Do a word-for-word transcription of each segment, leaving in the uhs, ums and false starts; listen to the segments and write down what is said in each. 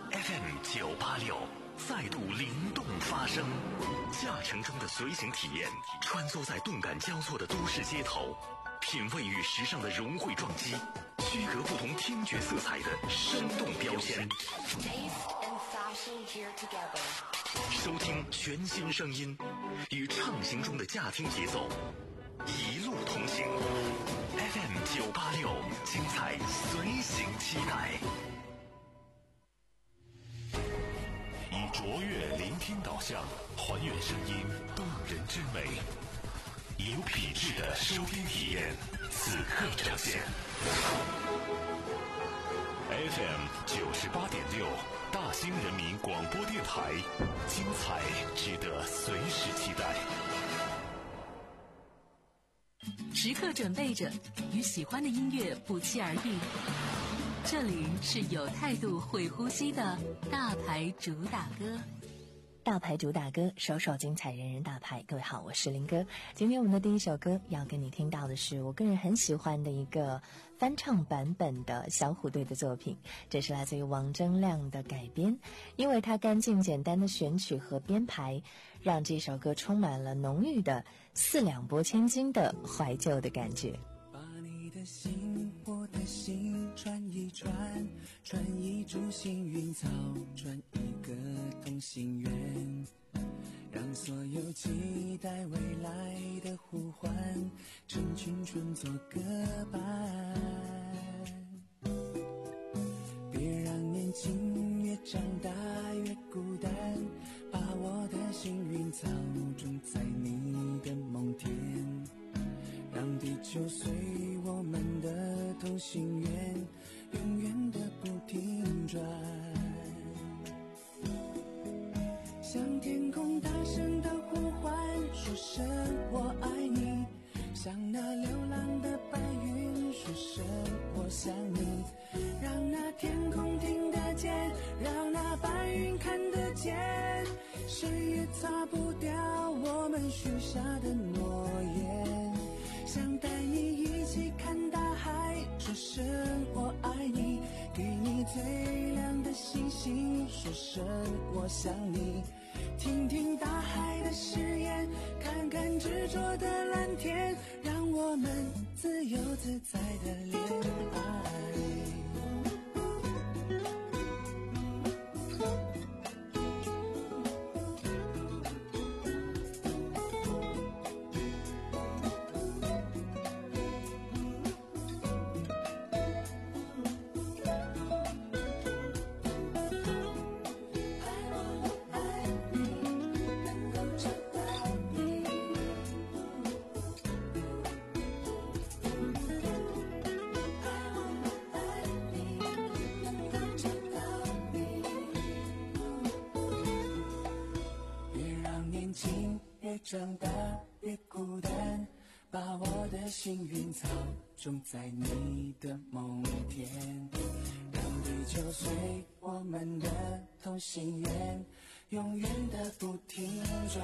F M 九八六再度灵动发声，驾乘中的随行体验，穿梭在动感交错的都市街头，品味与时尚的融汇撞击，区隔不同听觉色彩的生动标签。收听全新声音，与畅行中的驾听节奏，一路同行。F M 九八六，精彩随行期待。以卓越聆听导向，还原声音动人之美，以有品质的收听体验，此刻呈现。F M 九十八点六，大兴人民广播电台，精彩值得随时期待。 时刻准备着，与喜欢的音乐不期而遇。这里是有态度会呼吸的大牌主打歌。 大牌主打歌，首首精彩，人人大牌。各位好，我是林哥。今天我们的第一首歌要跟你听到的是我个人很喜欢的一个翻唱版本的小虎队的作品，这是来自于王铮亮的改编，因为它干净简单的选曲和编排，让这首歌充满了浓郁的四两拨千斤的怀旧的感觉。 把你的心，我的心串一串，串一株幸运草，串一个同心圆，让所有期待未来的呼唤，趁青春做个伴。别让年轻越长大越孤单，把我的幸运草种在你的梦田，让地球随我们的同心圆永远的不停转，向天空大声的呼唤，说声我爱你，向那流浪的白云说声我想你，让那天空听得见，让那白云看得见，谁也擦不掉我们许下的诺言，想带你一起看大海，说声我爱你，给你最亮的星星，说声我想你，听听大海的誓言，看看执着的蓝天，让我们自由自在的恋爱。长大别孤单，把我的幸运草种在你的梦田，让地球随我们的同心圆永远的不停转，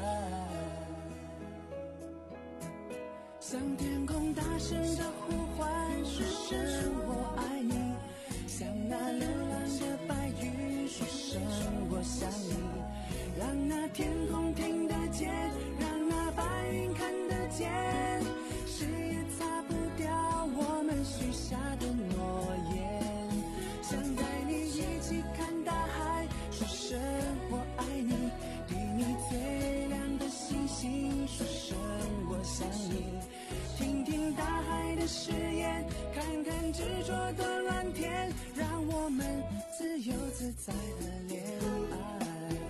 向天空大声的呼唤，说声我爱你，向那流浪的白云说声我想你，让那天空听得见，让那白云看得见，谁也擦不掉我们许下的诺言，想带你一起看大海，说声我爱你，给你最亮的星星，说声我想你，听听大海的誓言，看看执着的蓝天，让我们自由自在的恋爱。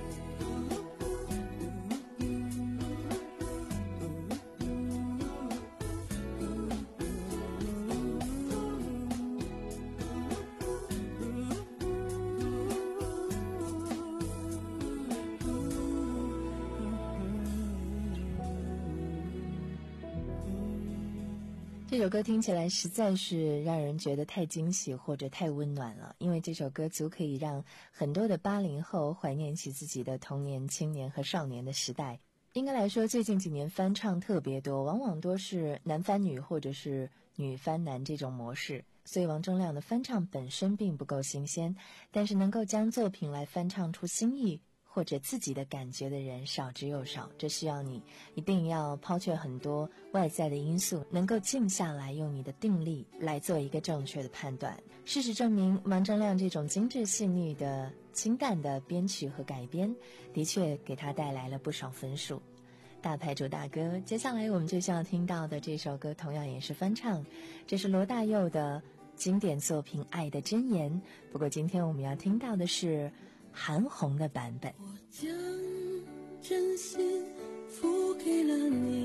这首歌听起来实在是让人觉得太惊喜或者太温暖了，因为这首歌足可以让很多的八零后怀念起自己的童年、青年和少年的时代。应该来说，最近几年翻唱特别多，往往都是男翻女或者是女翻男这种模式。 所以王铮亮的翻唱本身并不够新鲜，但是能够将作品来翻唱出新意或者自己的感觉的人少之又少，这需要你一定要抛却很多外在的因素，能够静下来，用你的定力来做一个正确的判断。事实证明，王铮亮这种精致细腻的清淡的编曲和改编，的确给他带来了不少分数。大牌主大哥，接下来我们就要听到的这首歌同样也是翻唱，这是罗大佑的经典作品《爱的箴言》，不过今天我们要听到的是韩红的版本。 我将真心付给了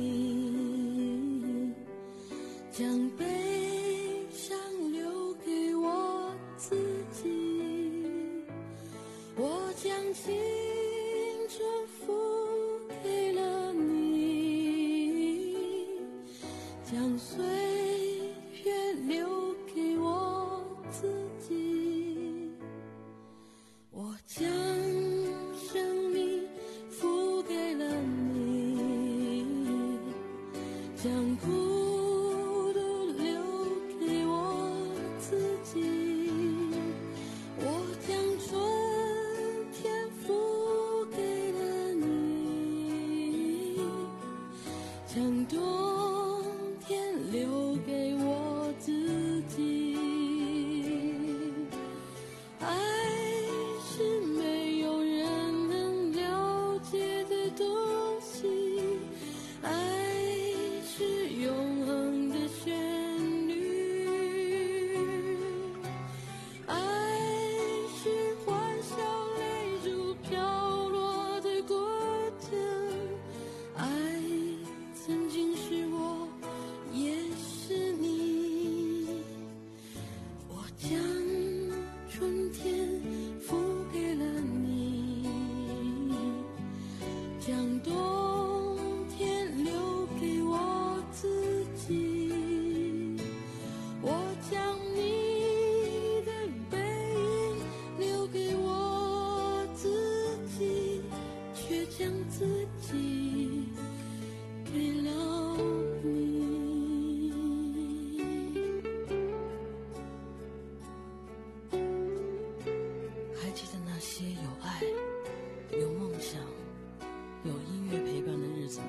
你，将悲伤留给我自己，我将青春付给了你，将岁月留给我自己，我将生命付给了你，将孤独留给我自己，我将春天付给了你，将冬天留给我自己。爱是没有人能了解的东西，爱是永恒的旋律，爱是欢笑泪珠飘落的过程，爱曾经是我，也是你，我将春天付给了你，将冬天留给我自己，我将你的背影留给我自己，却将自己给了你。还记得那些有爱、有梦想、有音乐陪伴的日子吗？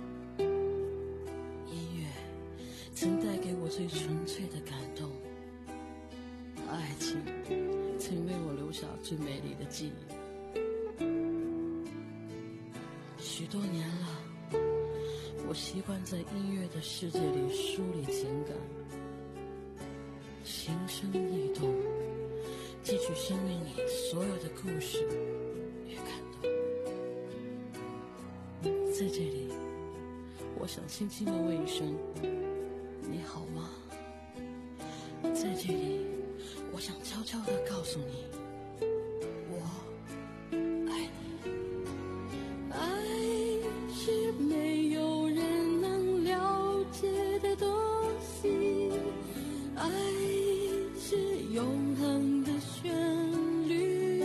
音乐曾带给我最纯粹的感动，爱情曾为我留下最美丽的记忆。许多年了，我习惯在音乐的世界里梳理情感，情深意动，汲取生命里所有的故事与感动。在这里，我想轻轻地问一声你好吗？在这里，我想悄悄地告诉你我爱你。爱是没有人能了解的东西，爱是永恒的旋律，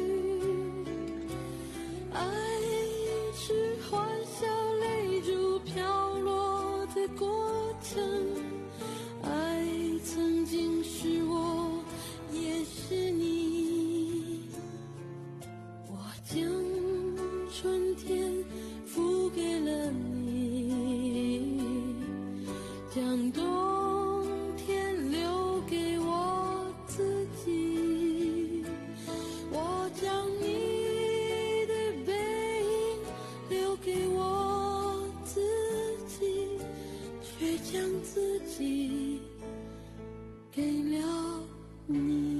爱是欢笑泪珠飘落的过程，爱曾经是我，也是你，我将春天付给了你，将冬天留给我自己，我将你的背影留给我自己，却将自己给了你。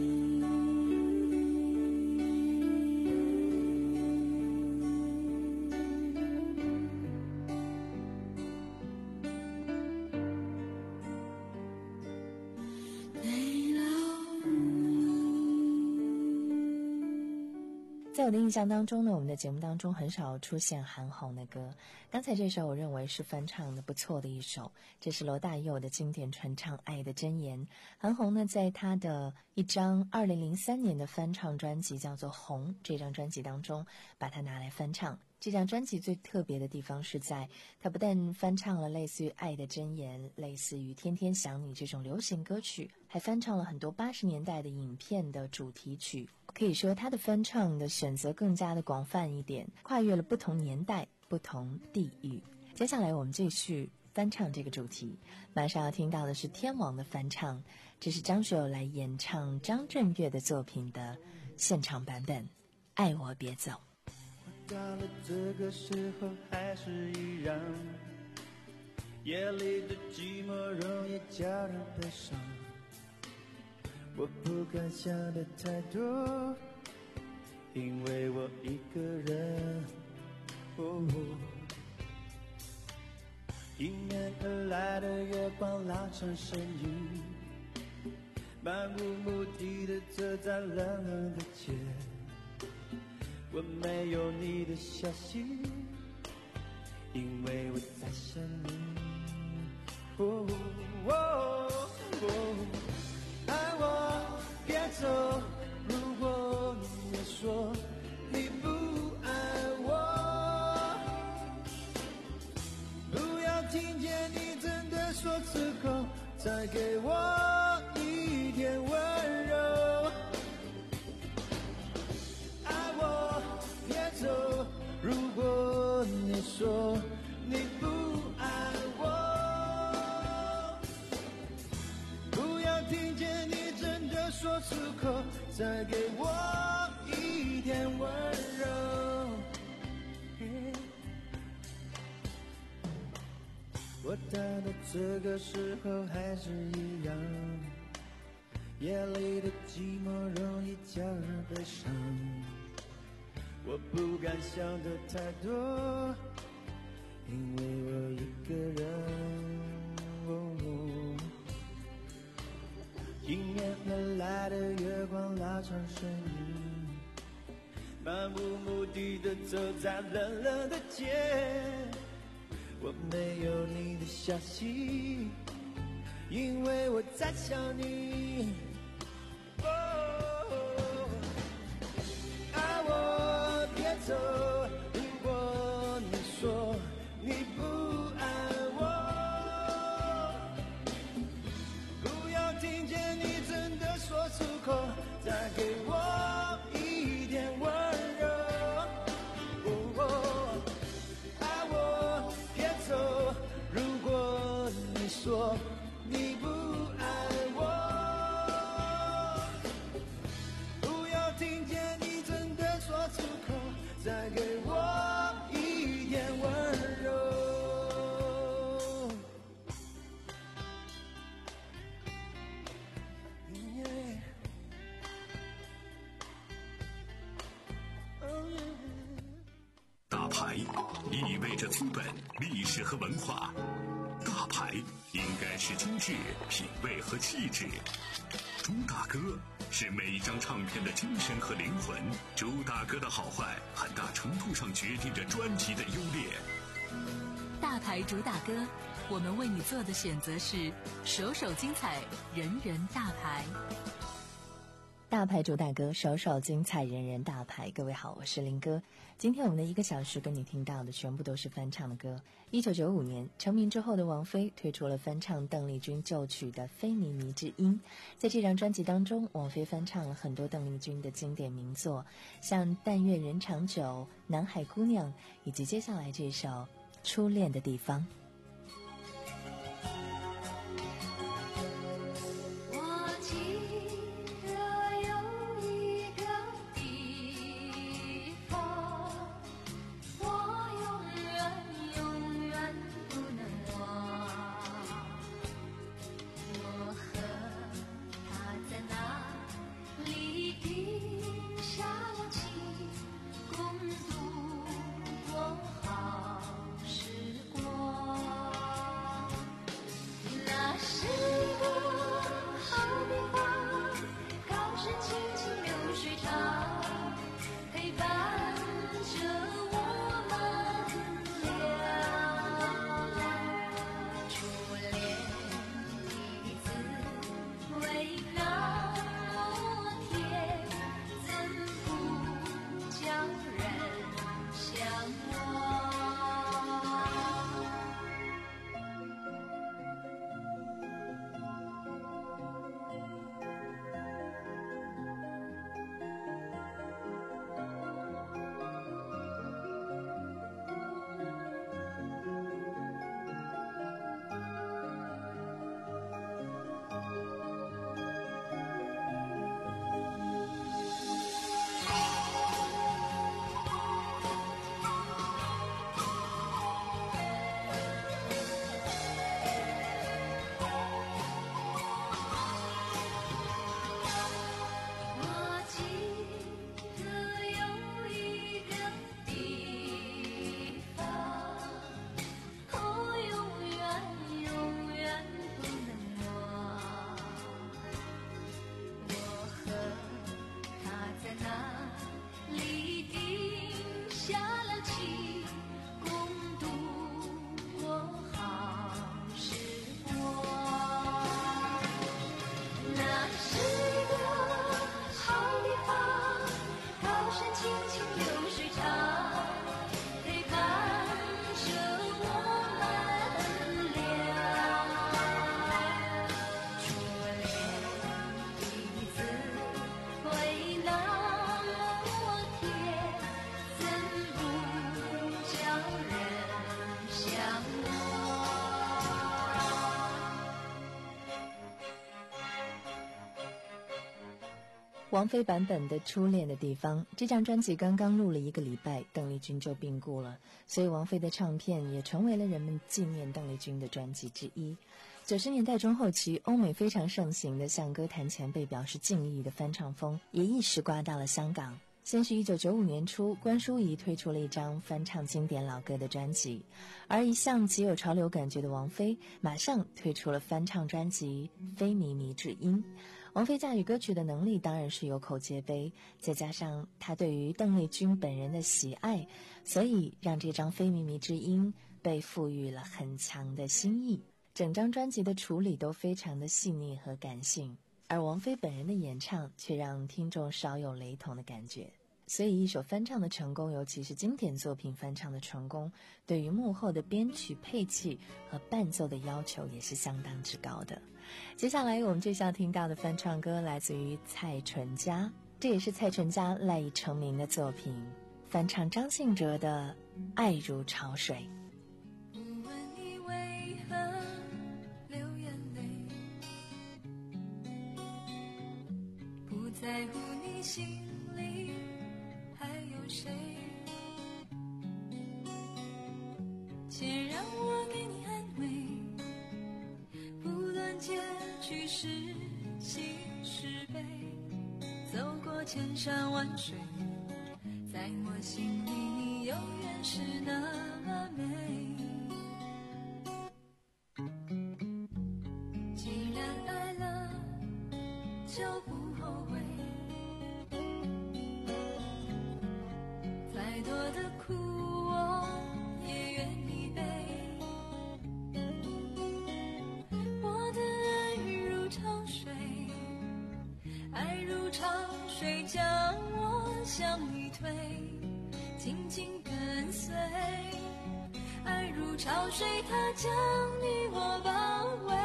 在我的印象当中呢，我们的节目当中很少出现韩红的歌。刚才这首我认为是翻唱的不错的一首，这是罗大佑的经典传唱《爱的箴言》。韩红呢，在她的一张二零零三年的翻唱专辑叫做《红》，这张专辑当中把它拿来翻唱。 这张专辑最特别的地方是在它不但翻唱了类似于《爱的箴言》、类似于《天天想你》这种流行歌曲，还翻唱了很多八十年代的影片的主题曲。可以说它的翻唱的选择更加的广泛一点，跨越了不同年代、不同地域。接下来我们继续翻唱这个主题，马上要听到的是天王的翻唱，这是张学友来演唱张震岳的作品的现场版本，爱我别走。 到了这个时候还是一样，夜里的寂寞容易叫人悲伤，我不敢想的太多，因为我一个人、哦、迎面而来的月光拉长身影，漫无目的的走在冷冷的街，我没有你的消息，因为我在想你。哦哦哦，爱我别走，如果你说你不爱我，不要听见你真的说出口，再给我一点温柔。如果你说你不爱我，不要听见你真的说出口，再给我一点温柔。我到了这个时候还是一样，夜里的寂寞容易叫人悲伤，我不敢想的太多，因为我一个人、哦、迎面而来的月光拉长身影，漫无目的的走在冷冷的街，我没有你的消息，因为我在想你。走，如果你说你不爱我，不要听见你真的说出口，再给我一点温柔。哦，爱我别走，如果你说你不爱我，不要听见你真的说出口，再给我一点温柔。Yeah. Oh, yeah. 大牌意味着资本、历史和文化，大牌应该是精致、品味和气质。朱大哥是每一张唱片的精神和灵魂，朱大哥的好坏很大程度上决定着专辑的优劣。 大牌朱大哥，我们为你做的选择是首首精彩，人人大牌。 大牌朱大哥，首首精彩，人人大牌。各位好，我是林哥。今天我们的一个小时跟你听到的全部都是翻唱的歌。一九九五年成名之后的王菲推出了翻唱邓丽君旧曲的《非靡靡之音》。在这张专辑当中，王菲翻唱了很多邓丽君的经典名作，像《但愿人长久》、《南海姑娘》，以及接下来这首《初恋的地方》。 让人向往。 王菲版本的《初恋的地方》这张专辑刚刚录了一个礼拜，邓丽君就病故了，所以王菲的唱片也成为了人们纪念邓丽君的专辑之一。九十年代中后期，欧美非常盛行的向歌坛前辈表示敬意的翻唱风，也一时刮到了香港。先是一九九五年初，关淑怡推出了一张翻唱经典老歌的专辑，而一向极有潮流感觉的王菲马上推出了翻唱专辑《非靡靡之音》。王菲驾驭歌曲的能力当然是有口皆碑，再加上她对于邓丽君本人的喜爱，所以让这张《非靡靡之音》被赋予了很强的新意。整张专辑的处理都非常的细腻和感性，而王菲本人的演唱却让听众少有雷同的感觉。所以一首翻唱的成功，尤其是经典作品翻唱的成功，对于幕后的编曲配器和伴奏的要求也是相当之高的。接下来我们就要听到的翻唱歌来自于蔡淳佳，这也是蔡淳佳赖以成名的作品，翻唱张信哲的《爱如潮水》。 不问你为何流眼泪，不在乎你心里还有谁，且让我给你安慰，不断结局是喜是悲，走过千山万水，在我心里你永远是那么美。既然爱了就不后悔，再多的苦我也愿意背，我的爱如潮水，爱如潮水将我向你推，紧紧跟随，爱如潮水它将你我包围，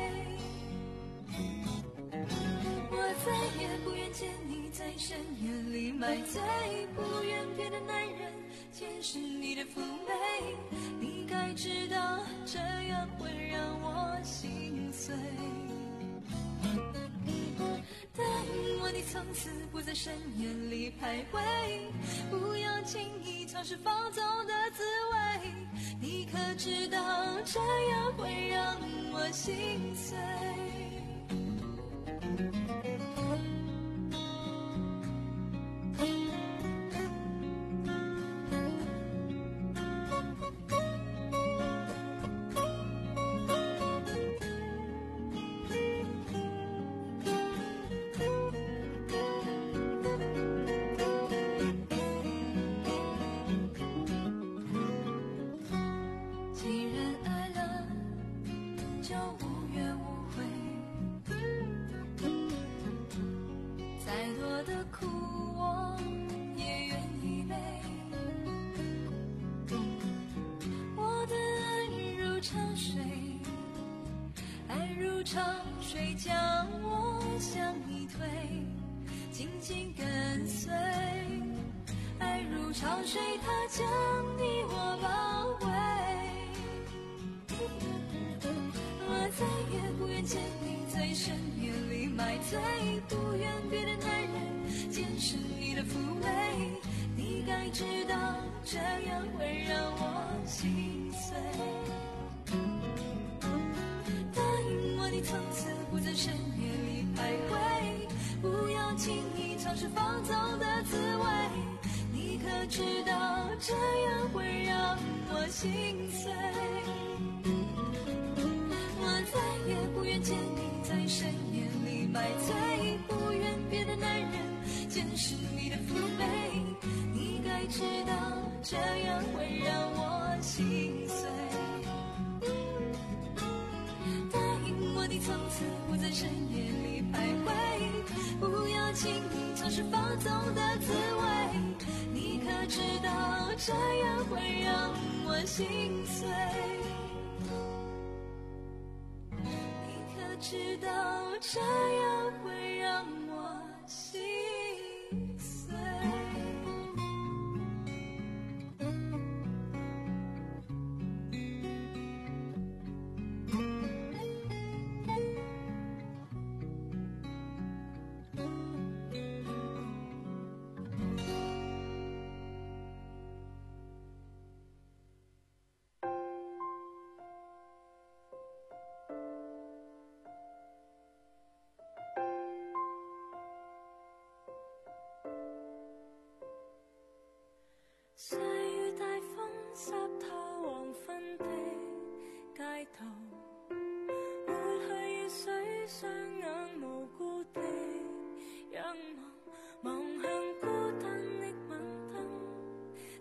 我再也不愿见你在深夜里买醉，不愿别的男人见识你的妩媚，你该知道这样会让我心碎，答应我你从此不在深夜里徘徊，不要轻易尝试放纵的滋味，你可知道这样会让我心碎。潮水将我向你推，紧紧跟随，爱如潮水它将你我包围，我再也不愿见你在深夜里买醉，不愿别的男人见识你的妩媚，你该知道这样会让我心碎，你从此不在深夜里徘徊，不要轻易尝试放纵的滋味，你可知道这样会让我心碎，我再也不愿见你在深夜里买醉，不愿别的男人见识你的妩媚，你该知道这样会让我心碎，你从此不在深夜里徘徊，不要轻易尝试放纵的滋味，你可知道这样会让我心碎，你可知道这样会让我心碎。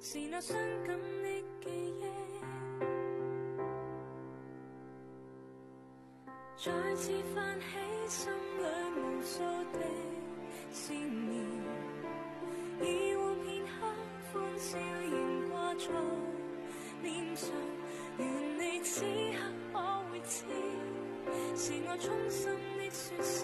是那傷感的記憶，再次泛起心裏無數的思念，已換片刻歡笑仍掛在臉上，願你此刻可會知，是我衷心的說聲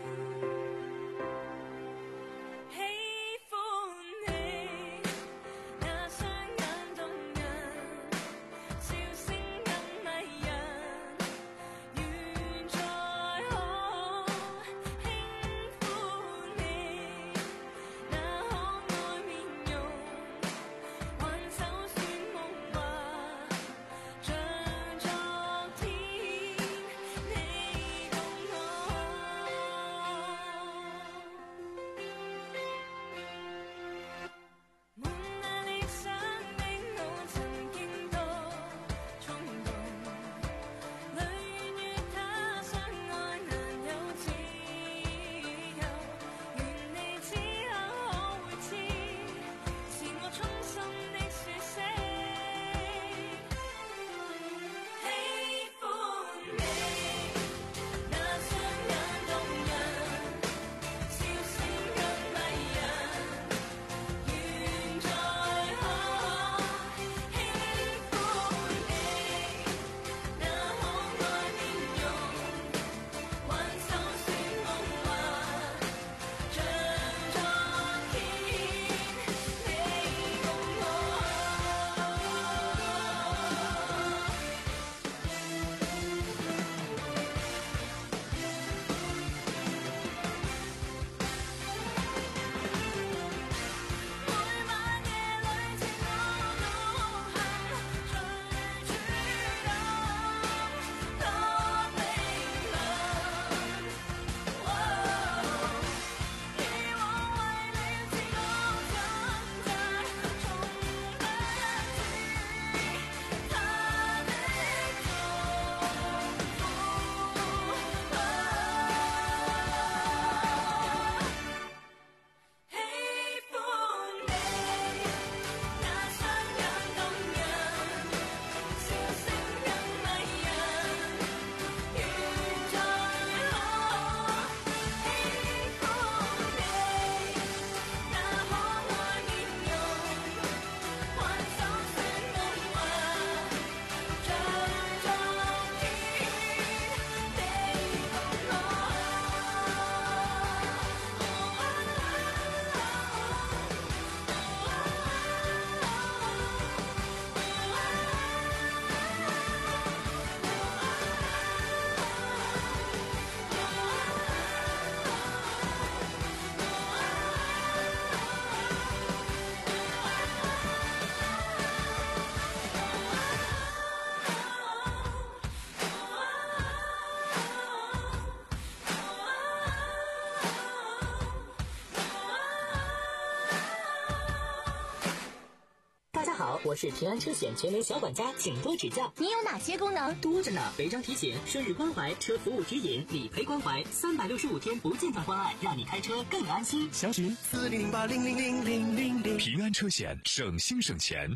我是平安车险全联小管家，请多指教。 你有哪些功能？ 多着呢，违章提醒、生日关怀、车服务指引、理赔关怀，三百六十五天不间断关爱，让你开车更安心。 详询四零零八零零零零零零。 平安车险，省心省钱。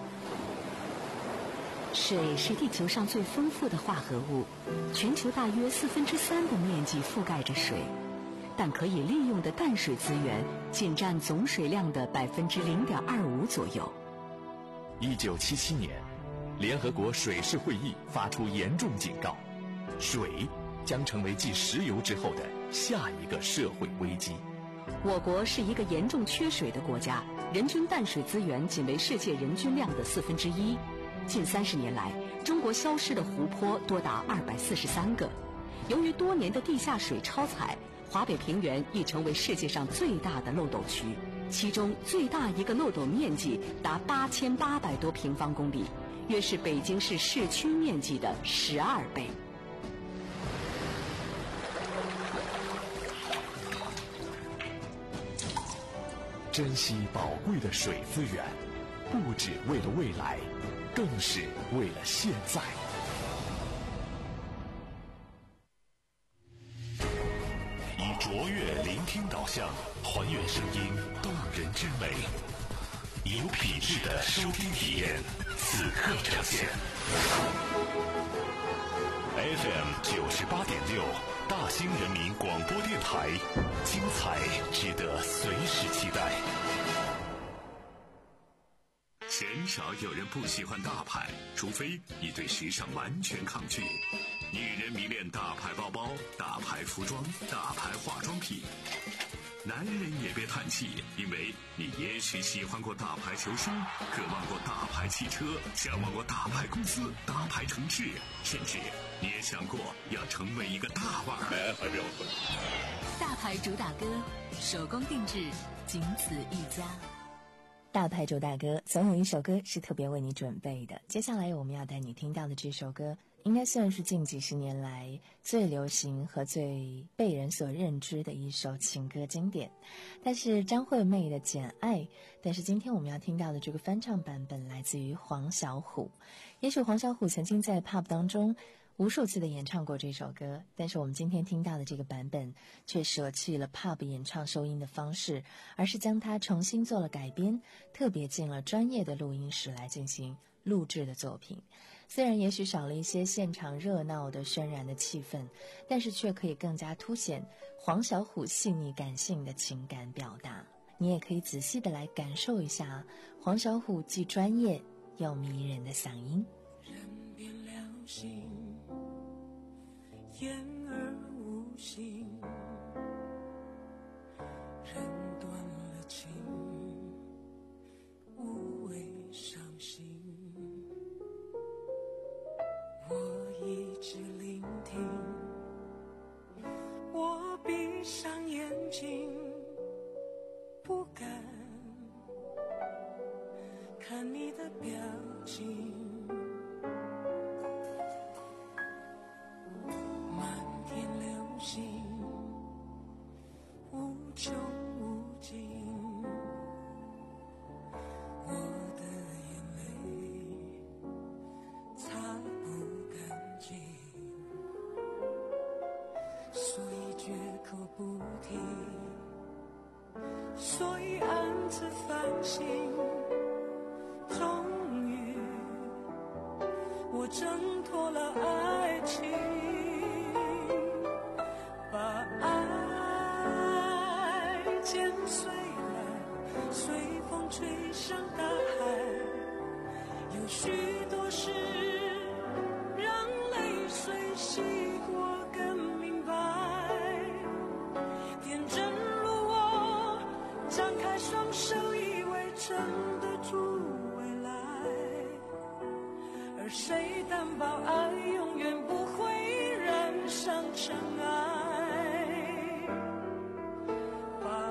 水是地球上最丰富的化合物，全球大约四分之三的面积覆盖着水，但可以利用的淡水资源仅占总水量的百分之零点二五左右。 一九七七年，联合国水事会议发出严重警告，水将成为继石油之后的下一个社会危机。 我国是一个严重缺水的国家，人均淡水资源仅为世界人均量的四分之一。近三十年来，中国消失的湖泊多达二百四十三个。由于多年的地下水超采，华北平原已成为世界上最大的漏斗区。其中最大一个漏斗面积达八千八百多平方公里，约是北京市市区面积的十二倍。 珍惜宝贵的水资源，不只为了未来，更是为了现在。以卓越聆听导向，还原声音动人之美。 有品质的收听体验，此刻呈现。F M 九十八点六，大兴人民广播电台，精彩值得随时期待。鲜少有人不喜欢大牌，除非你对时尚完全抗拒。女人迷恋大牌包包、大牌服装、大牌化妆品。男人也别叹气，因为你也许喜欢过大牌球星，渴望过大牌汽车，向往过大牌公司、大牌城市，甚至你也想过要成为一个大腕儿。哎，还不要混！ 大牌主打歌，手工定制，仅此一家。 大牌主打歌，总有一首歌是特别为你准备的。接下来我们要带你听到的这首歌，应该算是近几十年来最流行和最被人所认知的一首情歌经典。但是张惠妹的《简爱》，但是今天我们要听到的这个翻唱版本来自于黄小琥。也许黄小琥曾经在 pub 当中无数次的演唱过这首歌，但是我们今天听到的这个版本却舍弃了 pub 演唱收音的方式，而是将它重新做了改编，特别进了专业的录音室来进行录制的作品。虽然也许少了一些现场热闹的渲染的气氛，但是却可以更加凸显黄小琥细腻感性的情感表达。你也可以仔细的来感受一下黄小琥既专业又迷人的嗓音。 人变了心，言而无信，人断了情，无谓伤心。我一直聆听，我闭上眼睛，不敢看你的表情。漫天流星，无穷无尽，我的眼泪擦不干净，所以绝口不提，所以暗自反省。终于我挣脱了爱情，把爱剪碎了，随风吹向大海。有许多事让泪水洗过更明白，天真如我，张开双手以为撑得住未来，而谁担保爱永远不会染上尘埃，把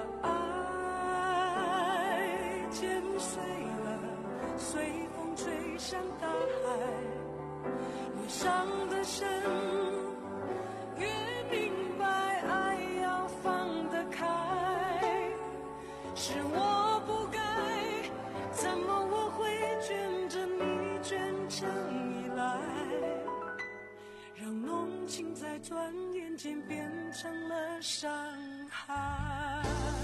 爱剪碎了，随风吹向大海，越伤得深越明白爱要放得开，是我不该，怎么我会卷着你卷成依赖，让浓情在转眼间变成了伤害。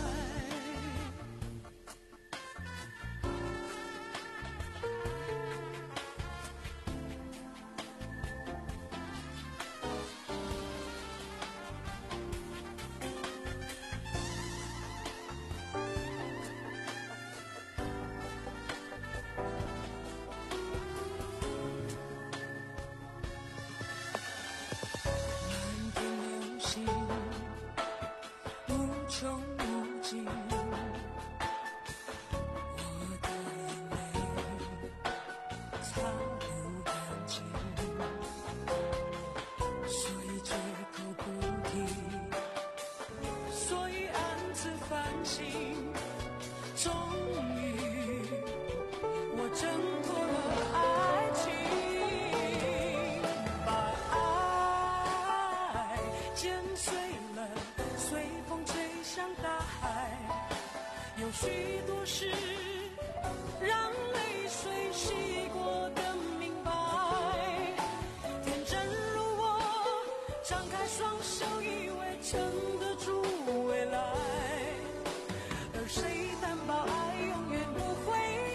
许多事让泪水洗过更明白，天真如我，张开双手以为撑得住未来，而谁担保爱永远不会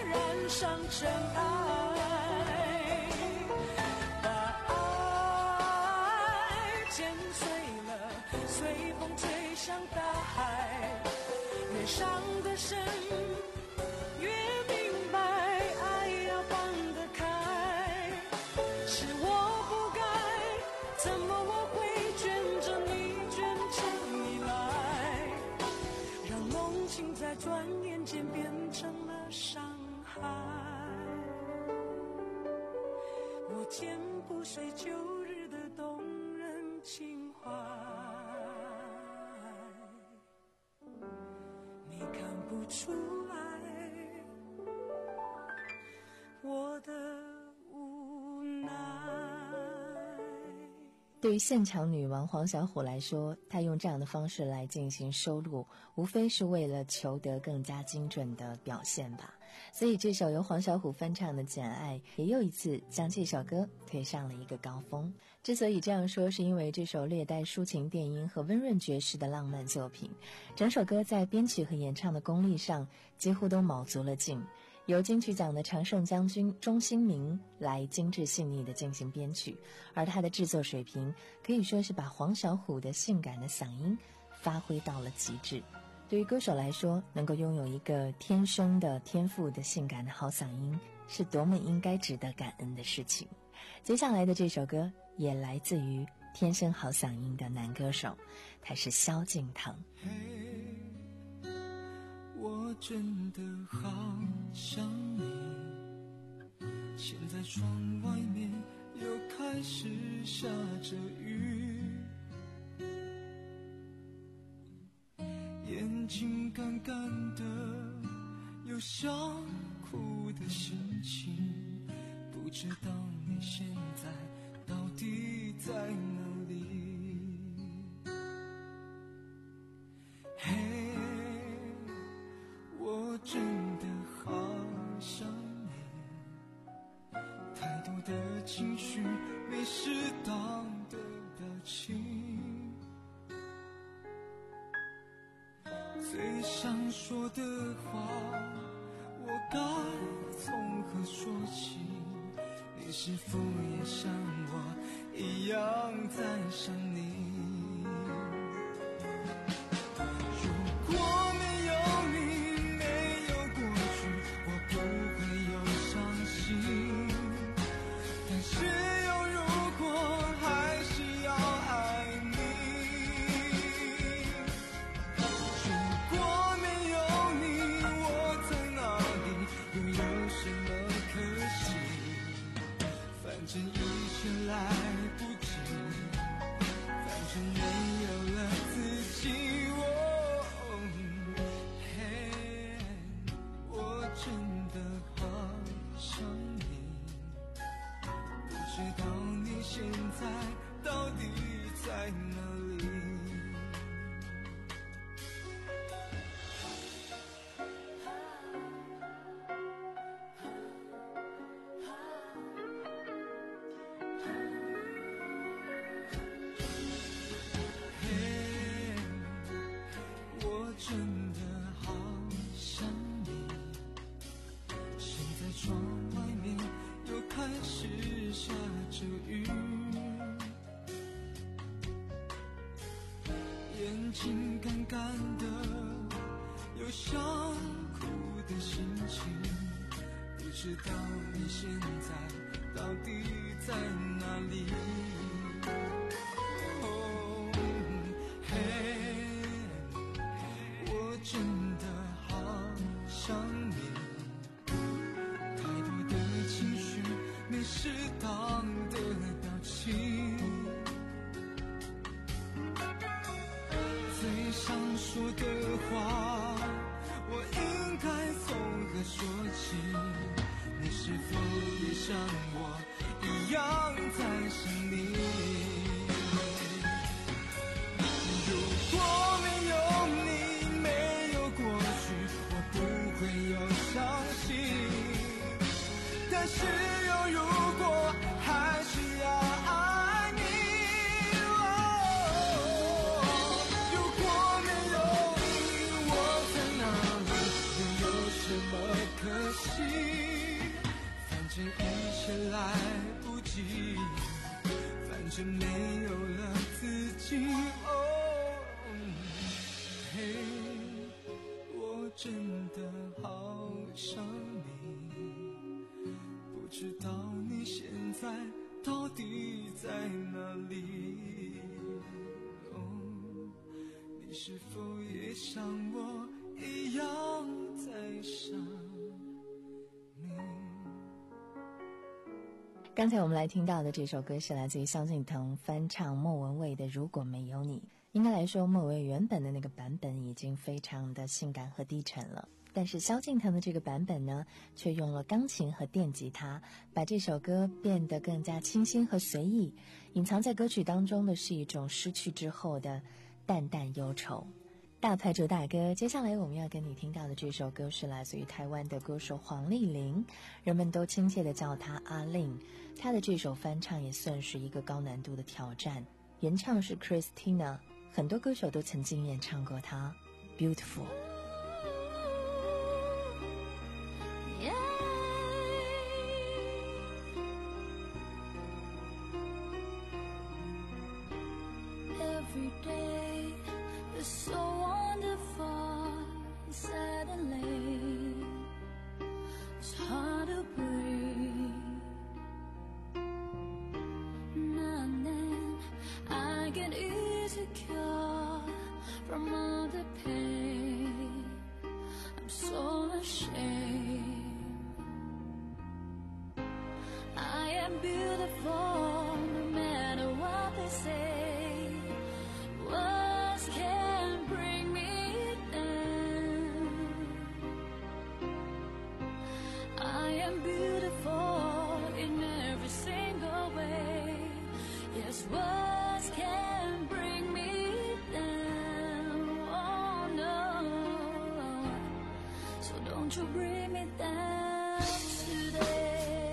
上尘埃，把爱剪碎了，随风吹向大海。越伤得深，越明白爱要放得开。是我不该，怎么我会卷着你卷成依赖，让梦境在转眼间变成了伤害。我剪不碎旧日的动人情怀，你看不出来我的无奈。 对于现场女王黄小琥来说，她用这样的方式来进行收录，无非是为了求得更加精准的表现吧。所以这首由黄小琥翻唱的《简爱》也又一次将这首歌推上了一个高峰。之所以这样说，是因为这首略带抒情电音和温润爵士的浪漫作品，整首歌在编曲和演唱的功力上几乎都卯足了劲。由金曲奖的常胜将军钟兴民来精致细腻地进行编曲，而他的制作水平可以说是把黄小琥的性感的嗓音发挥到了极致。对于歌手来说，能够拥有一个天生的天赋的性感的好嗓音，是多么应该值得感恩的事情。接下来的这首歌也来自于天生好嗓音的男歌手，他是萧敬腾。 嘿，我真的好想你，现在窗外面又开始下着雨，眼睛干干的，有想哭的心情，不知道你现在到底在哪里。嘿，我真的好想你，太多的情绪，没适当的表情，最想说的话，我该从何说起？你是否也像我一样在想你？如果没有你，没有过去，我不会有伤心。但是有如果，还是要爱你。如果没有你，我在哪里，又有什么可惜？反正一切来不及，反正没有了自己。哦，嘿，我真的好想你，不知道你现在到底在哪里。真的好想你，现在窗外面又开始下着雨，眼睛干干的，有想哭的心情，不知道你现在到底在哪里。哦，嘿，真的好想你，太多的情绪，没适当的表情，最想说的话，我应该从何说起？你是否也像我一样在想你？如果没有你，会有伤心，但是有如果，还是要爱你。哦，如果没有你，我在哪里，又有什么可惜？ 真的好想你，不知道你现在到底在哪里？哦，你是否也像我一样在想你？ 刚才我们来听到的这首歌是来自于萧敬腾翻唱莫文蔚的《如果没有你》。应该来说，莫文蔚原本的那个版本已经非常的性感和低沉了，但是萧敬腾的这个版本呢，却用了钢琴和电吉他，把这首歌变得更加清新和随意。隐藏在歌曲当中的是一种失去之后的淡淡忧愁。大牌主打歌，接下来我们要跟你听到的这首歌是来自于台湾的歌手黄丽玲，人们都亲切地叫她阿令。她的这首翻唱也算是一个高难度的挑战，原唱是 Christina， 很多歌手都曾经演唱过她 Beautiful。 Every day is so wonderful. Suddenly, it's hard to breathe. Now and then, I get insecure from all the pain. I'm so ashamed. I am beautiful, no matter what they say. Words can't bring me down. I am beautiful in every single way. Yes, words can't bring me down. Oh no, so don't you bring me down today.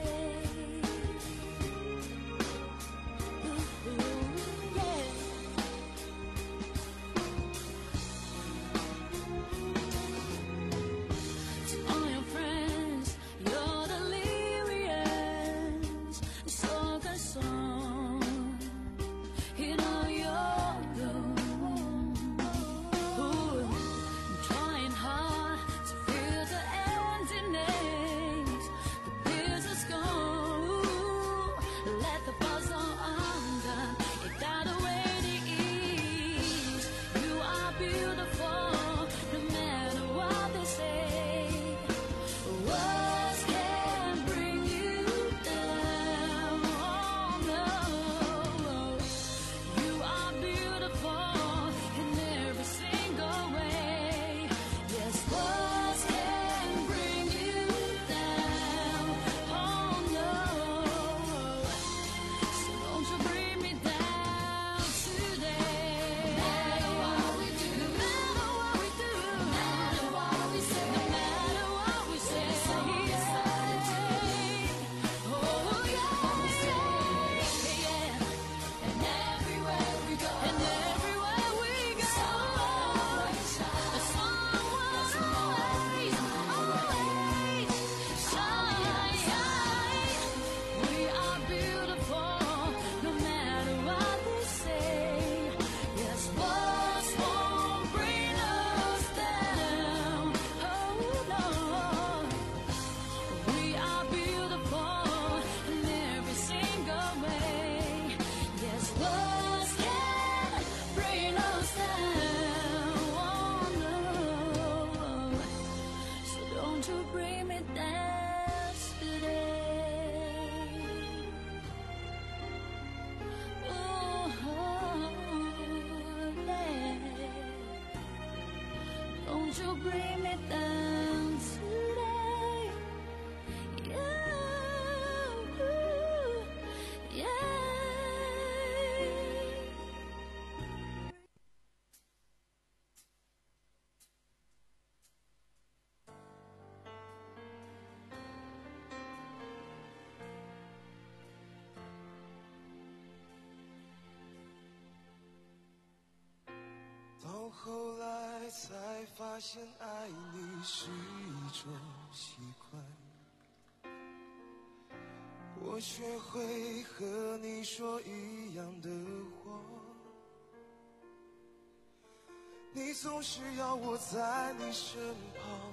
到后来才发现爱你是一种习惯，我学会和你说一样的话，你总是要我在你身旁，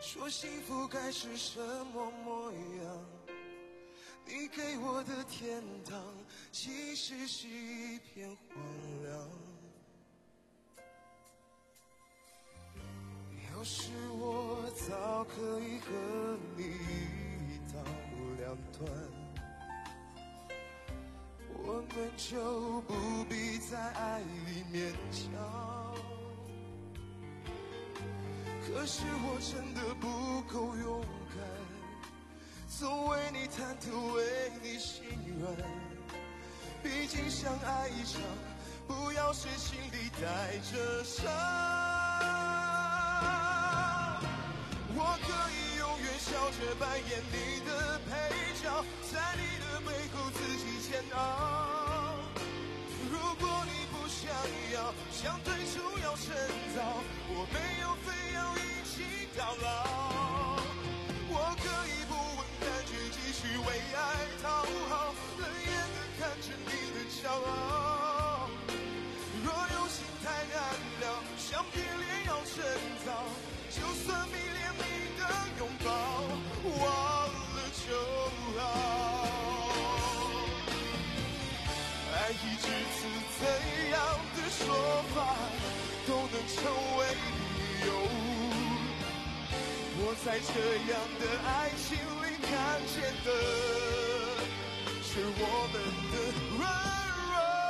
说幸福该是什么模样？你给我的天堂，其实是一片荒凉。要是我早可以和你一刀两断，我们就不必在爱里勉强。可是我真的不够勇敢，总为你忐忑，为你心软。毕竟相爱一场，不要是心里带着伤。我可以永远笑着扮演你的配角，在你的背后自己煎熬。如果你不想要，想退出要趁早，我没有非要一起到老。我可以不问感觉，继续为爱讨好，冷眼地看着你的骄傲。若有心太难了，想别恋要趁早，就算迷恋你的拥抱，忘了就好。爱一直是怎样的说法都能成为理由，我在这样的爱情里看见的是我们的软弱。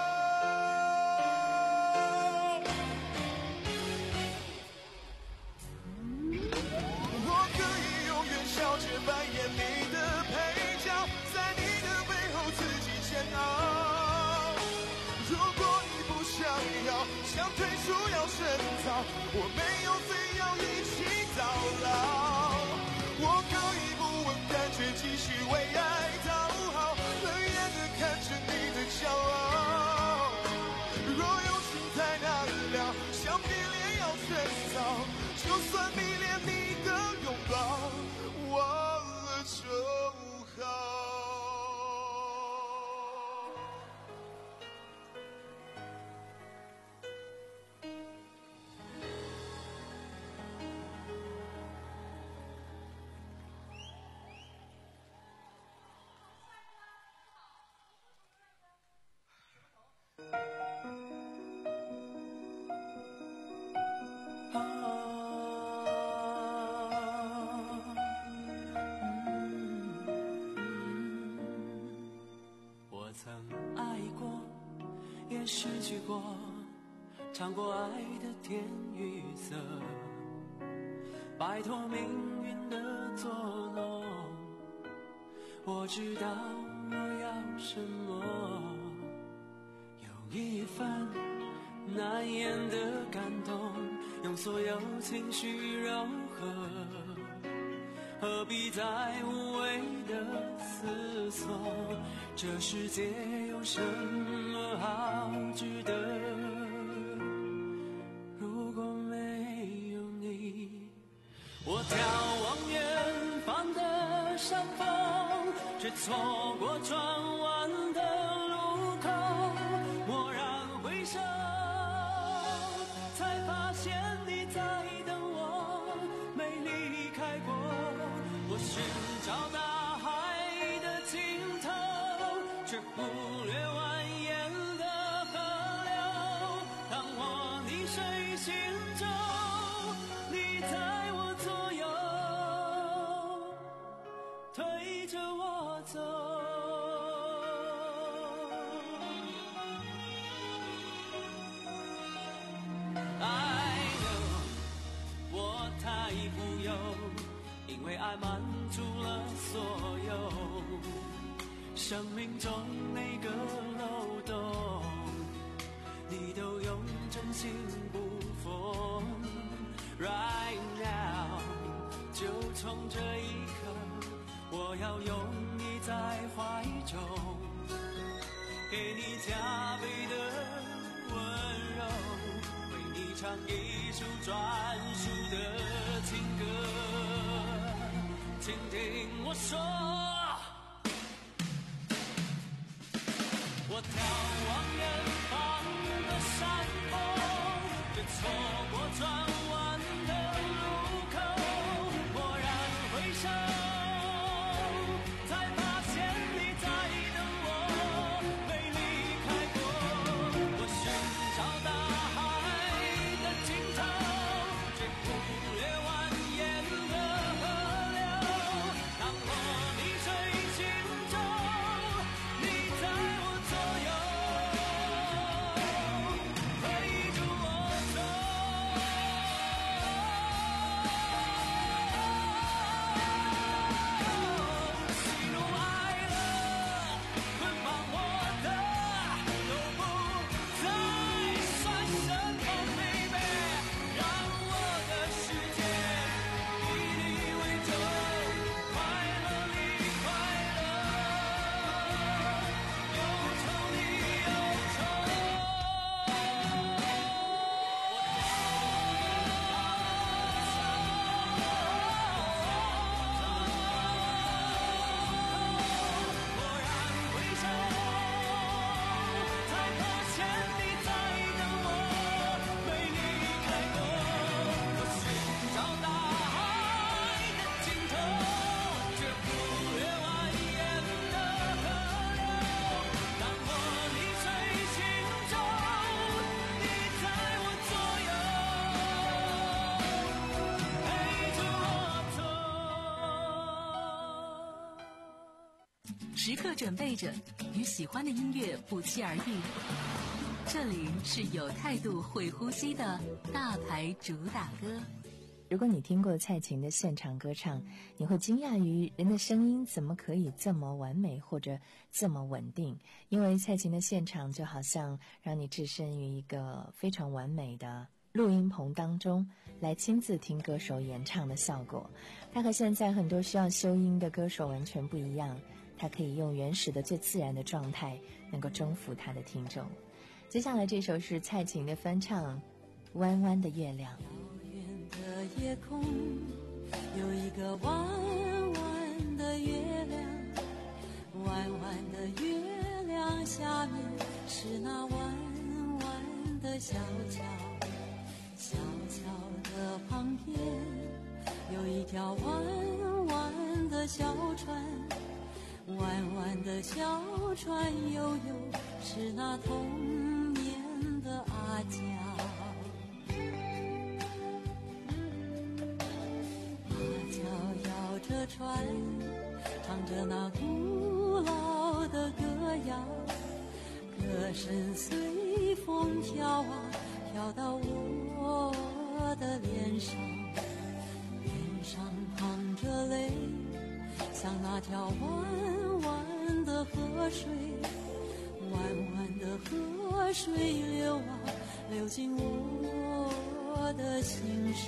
我可以永远笑着扮演你的配角，在你的背后自己煎熬。如果你不想要，想退出要趁早，我没有非要一起到老。我可以不问感觉，继续为爱讨好，冷眼地看着你的骄傲。若有情太难了，想别恋要趁早，就算迷恋你的拥抱，忘了就好。 失去过，尝过爱的甜与涩，摆脱命运的作弄。我知道我要什么，有一份难言的感动，用所有情绪柔和，何必再无谓的思索？这世界有什么好值得？如果没有你，我眺望远方的山峰，却错过转弯的路口。蓦然回首，才发现你在等我，没离开过。我寻找大海的尽头，却忽略蜿蜒的河流。当我溺水行舟，你在我左右，推着我走。I know 我太富有，因为爱满足了所有生命中每个漏洞，你都用真心不缝。Right now 就从这一刻，我要拥你在怀中，给你加倍的温柔，为你唱一首专属的情歌。请听我说，我眺望远方的山峰，却错过转弯的路口。蓦时刻准备着与喜欢的音乐不期而遇。这里是有态度会呼吸的大牌主打歌。 如果你听过蔡琴的现场歌唱，你会惊讶于人的声音怎么可以这么完美或者这么稳定，因为蔡琴的现场就好像让你置身于一个非常完美的录音棚当中，来亲自听歌手演唱的效果。他和现在很多需要修音的歌手完全不一样，他可以用原始的最自然的状态能够征服他的听众。接下来这首是蔡琴的翻唱《弯弯的月亮》。 的夜空有一个弯弯的月亮，弯弯的月亮下面是那弯弯的小桥，小桥的旁边有一条弯弯的小船，弯弯的小船悠悠是那童年的阿娇。着船唱着那古老的歌谣，歌声随风飘啊飘到我的脸上，脸上淌着泪，像那条弯弯的河水，弯弯的河水流啊流进我的心上。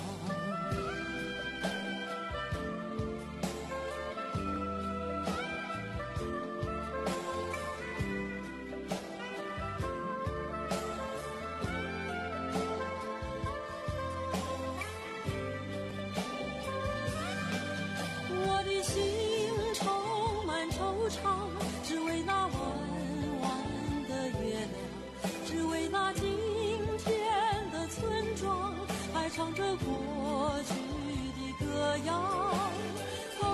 唱着过去的歌谣，哦，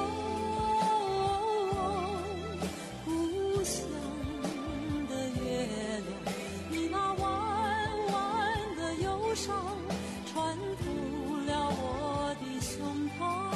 故乡的月亮，你那弯弯的忧伤穿透了我的胸膛。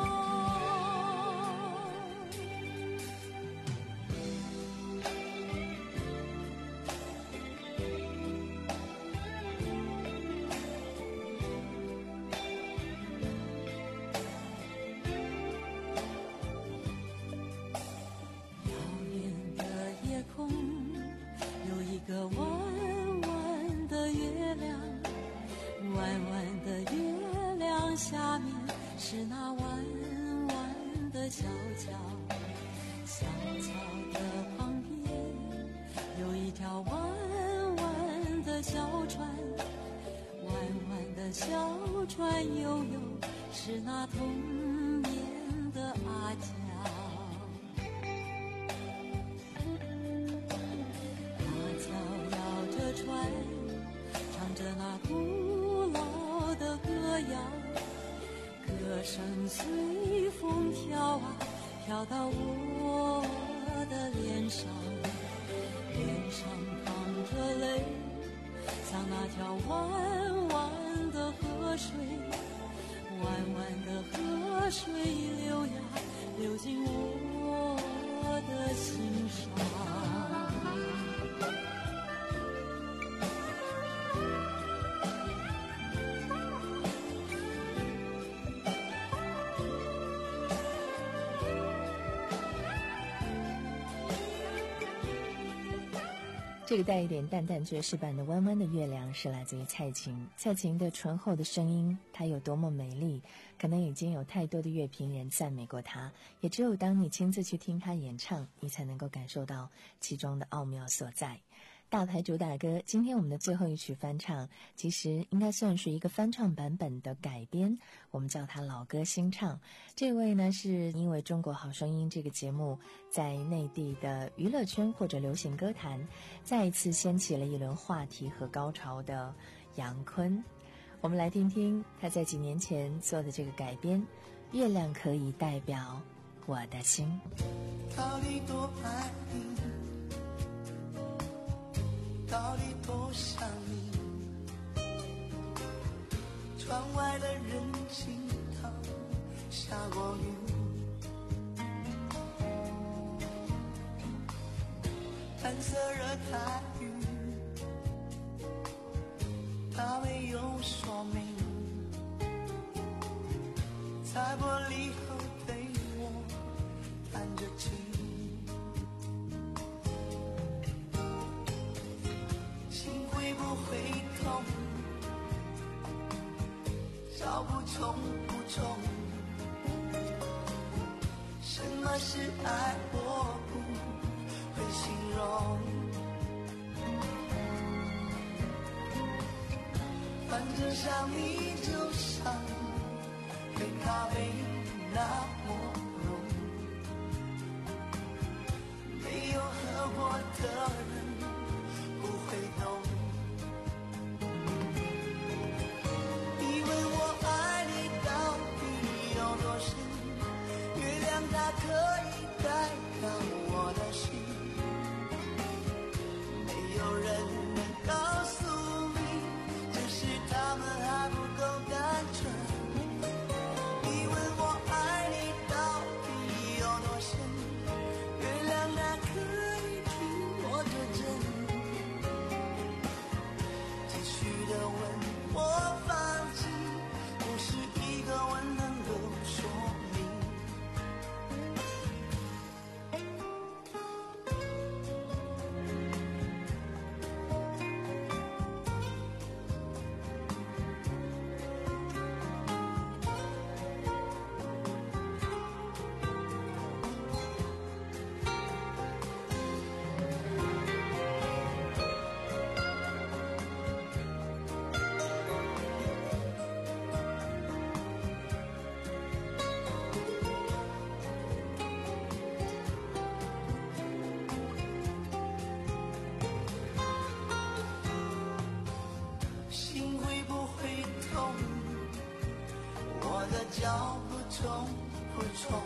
一个弯弯的月亮，弯弯的月亮下面是那弯弯的小桥，小桥的旁边有一条弯弯的小船，弯弯的小船悠悠是那童年的阿娇。船唱着那古老的歌谣，歌声随风飘啊飘到我的脸上，脸上淌着泪，像那条弯弯的河水，弯弯的河水流呀流进我的心上。 这个带一点淡淡爵士版的弯弯的月亮是来自于蔡琴。蔡琴的醇厚的声音，她有多么美丽，可能已经有太多的乐评人赞美过她，也只有当你亲自去听她演唱，你才能够感受到其中的奥妙所在。大牌主打歌，今天我们的最后一曲翻唱，其实应该算是一个翻唱版本的改编，我们叫它老歌新唱。这位呢，是因为中国好声音这个节目在内地的娱乐圈或者流行歌坛再一次掀起了一轮话题和高潮的杨坤。我们来听听他在几年前做的这个改编，月亮可以代表我的心。 到底多爱你，到底多想你，窗外的人行道下过雨， 色热带雨，他没有说明，在玻璃后对我弹着琴，心会不会痛？找不从不从，什么是爱我不会形容，反正想你就像黑咖啡那么浓，没有喝过的人不会懂。你问我爱你到底有多深，月亮它可以代表我的心，没有人能告诉你，只是他们还不够单纯。你问我爱你到底有多深，月亮它可以替我作证，继续的问我放弃，不是一个吻能够说明。心会不会痛？我的脚步重不重？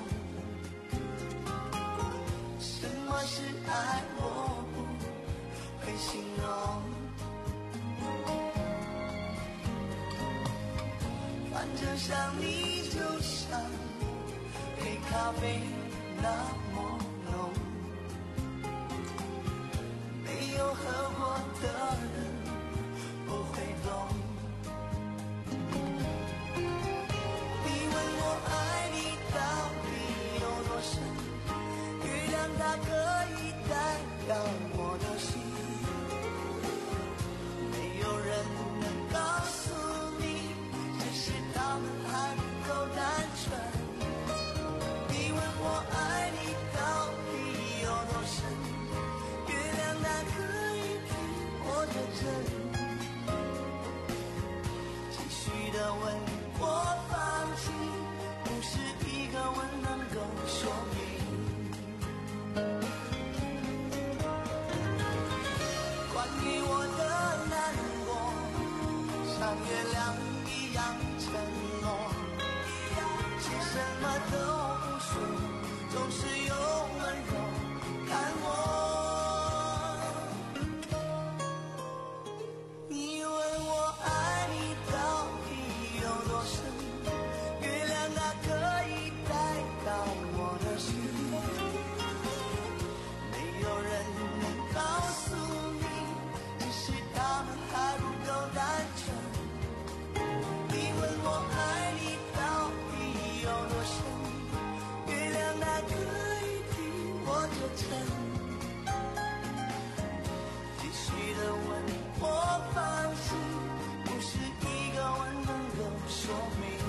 什么是爱？我不会形容。反正想你就像黑咖啡那么浓，没有喝过的人不会懂。你问我爱你到底有多深，月亮它可以代表我的心，没有人能告诉你，只是他们还不够单纯。你问我爱你到底有多深，月亮它可以替我作证，的吻我放弃，不是一个吻能够说明。关于我的难过，像月亮一样沉默，说什么都不说，总是用温柔看我。你问我爱你到底有多深，月亮它可以代表我的心，没有人能告诉你，只是他们还不够单纯。你问我爱你到底有多深，月亮它可以替我作证，继续的问我放弃，不是一个吻能够说明。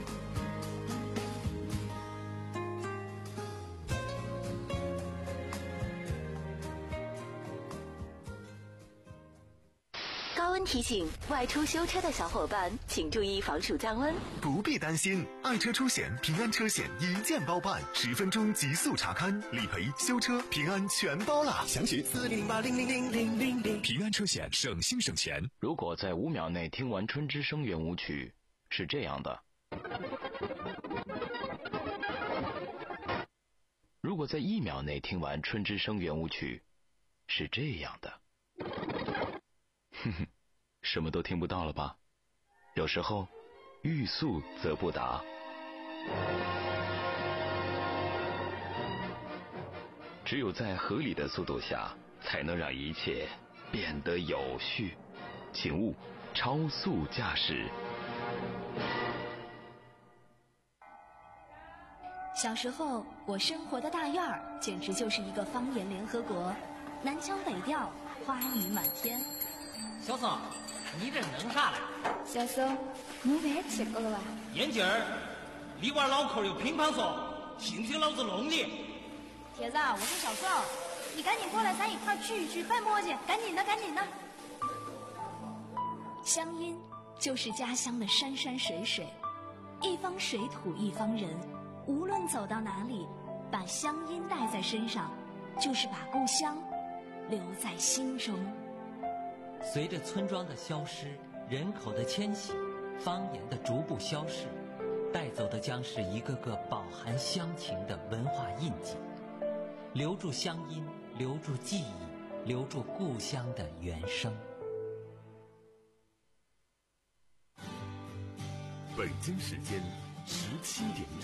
高温提醒：外出修车的小伙伴，请注意防暑降温。 不必担心，爱车出险平安车险一键包办，十分钟极速查勘、理赔、修车，平安全包啦！详询四零零八零零零零零零。平安车险，省心省钱。 如果在五秒内听完《春之声》圆舞曲，是这样的；如果在一秒内听完《春之声》圆舞曲，是这样的。哼哼，什么都听不到了吧？有时候欲速则不达。只有在合理的速度下， 才能让一切变得有序。请勿超速驾驶。 小时候，我生活的大院儿简直就是一个方言联合国，南腔北调，花语满天。 小宋，你这弄啥嘞？ 小宋，你饭吃过了吧？ 眼镜儿，你娃脑壳有乒乓球，信不信老子弄你？ 铁子，我是小宋，你赶紧过来，咱一块聚一聚，别磨叽，赶紧的，赶紧的。乡音就是家乡的山山水水，一方水土一方人，无论走到哪里，把乡音带在身上，就是把故乡留在心中。 随着村庄的消失，人口的迁徙，方言的逐步消逝，带走的将是一个个饱含乡情的文化印记。留住乡音，留住记忆，留住故乡的原声。 北京时间十七点整。